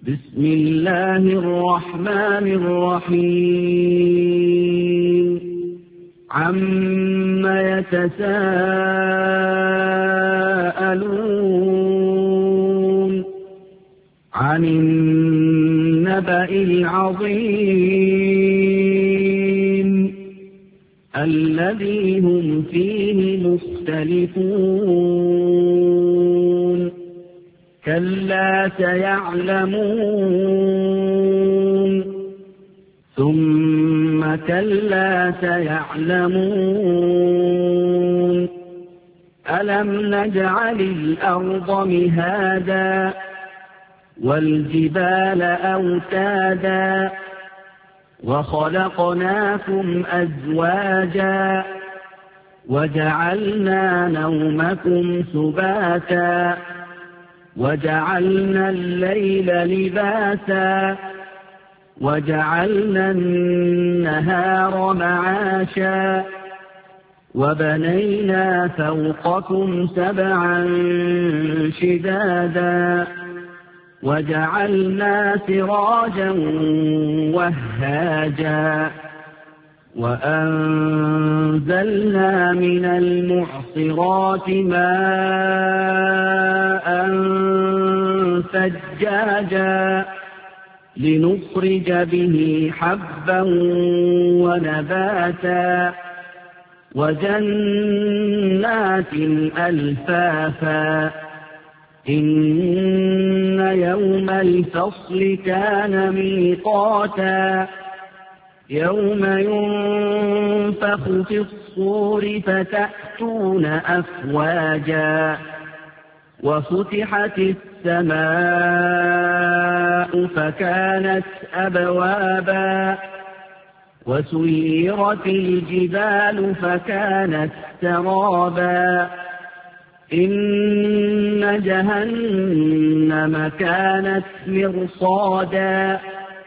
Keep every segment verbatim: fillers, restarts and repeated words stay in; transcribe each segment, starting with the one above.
بسم الله الرحمن الرحيم عم يتساءلون عن النبأ العظيم الذي هم فيه مختلفون كلا سيعلمون ثم كلا سيعلمون ألم نجعل الأرض مهادا والجبال أوتادا وخلقناكم أزواجا وجعلنا نومكم سباتا وجعلنا الليل لباسا وجعلنا النهار معاشا وبنينا فوقكم سبعا شدادا وجعلنا سراجا وهاجا وأنزلنا من المعصرات ماء ثجاجا لنخرج به حبا ونباتا وجنات ألفافا إن يوم الفصل كان ميقاتا يوم ينفخ في الصور فتأتون أفواجا وفتحت السماء فكانت أبوابا وسيرت الجبال فكانت سرابا إن جهنم كانت مرصادا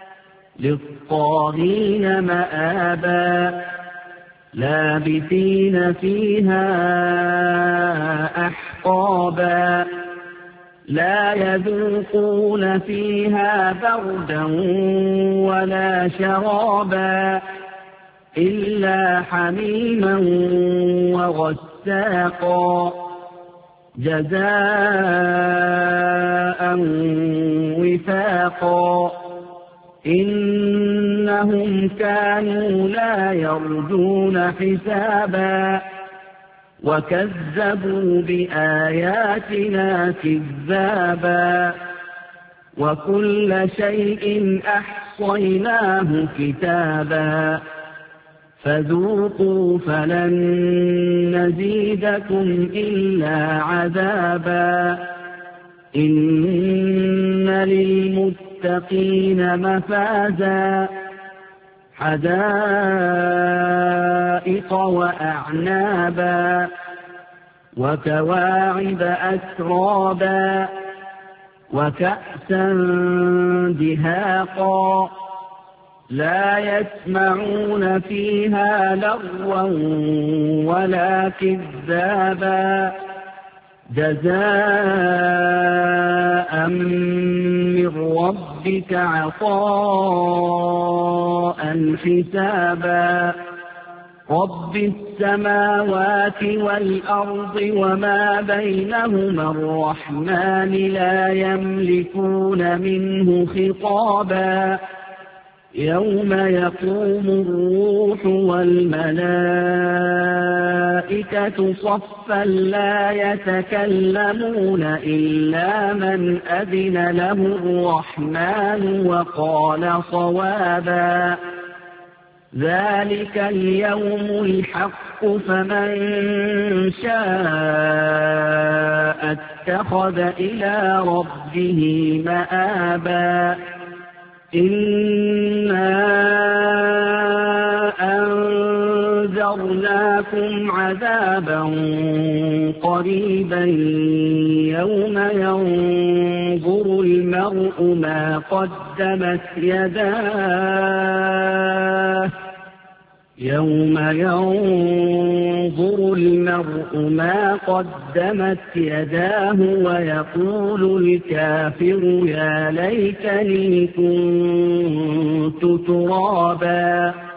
للطاغين مآبا لابثين فيها أحقابا لا يذوقون فيها بردا ولا شرابا إلا حميما وغساقا جزاء وفاقا إنهم كانوا لا يرجون حسابا وكذبوا بآياتنا كذابا وكل شيء أحصيناه كتابا فذوقوا فلن نزيدكم إلا عذابا إن للمتقين مفازا حدائق وأعنابا وكواعب أترابا وكأسا دهاقا لا يسمعون فيها لغوا ولا كذابا جزاء من ربك عطاء حسابا رب السماوات والأرض وما بينهما الرحمن لا يملكون منه خطابا يوم يقوم الروح والملائكة صفا لا يتكلمون إلا من أذن له الرحمن وقال صوابا ذلك اليوم الحق فمن شاء اتخذ إلى ربه مآبا إنا أنذرناكم عذابا قريبا يوم ينظر المرء ما قدمت يداه يوم ينظر المرء ما قدمت يداه ويقول الكافر يا ليتني كنت ترابا.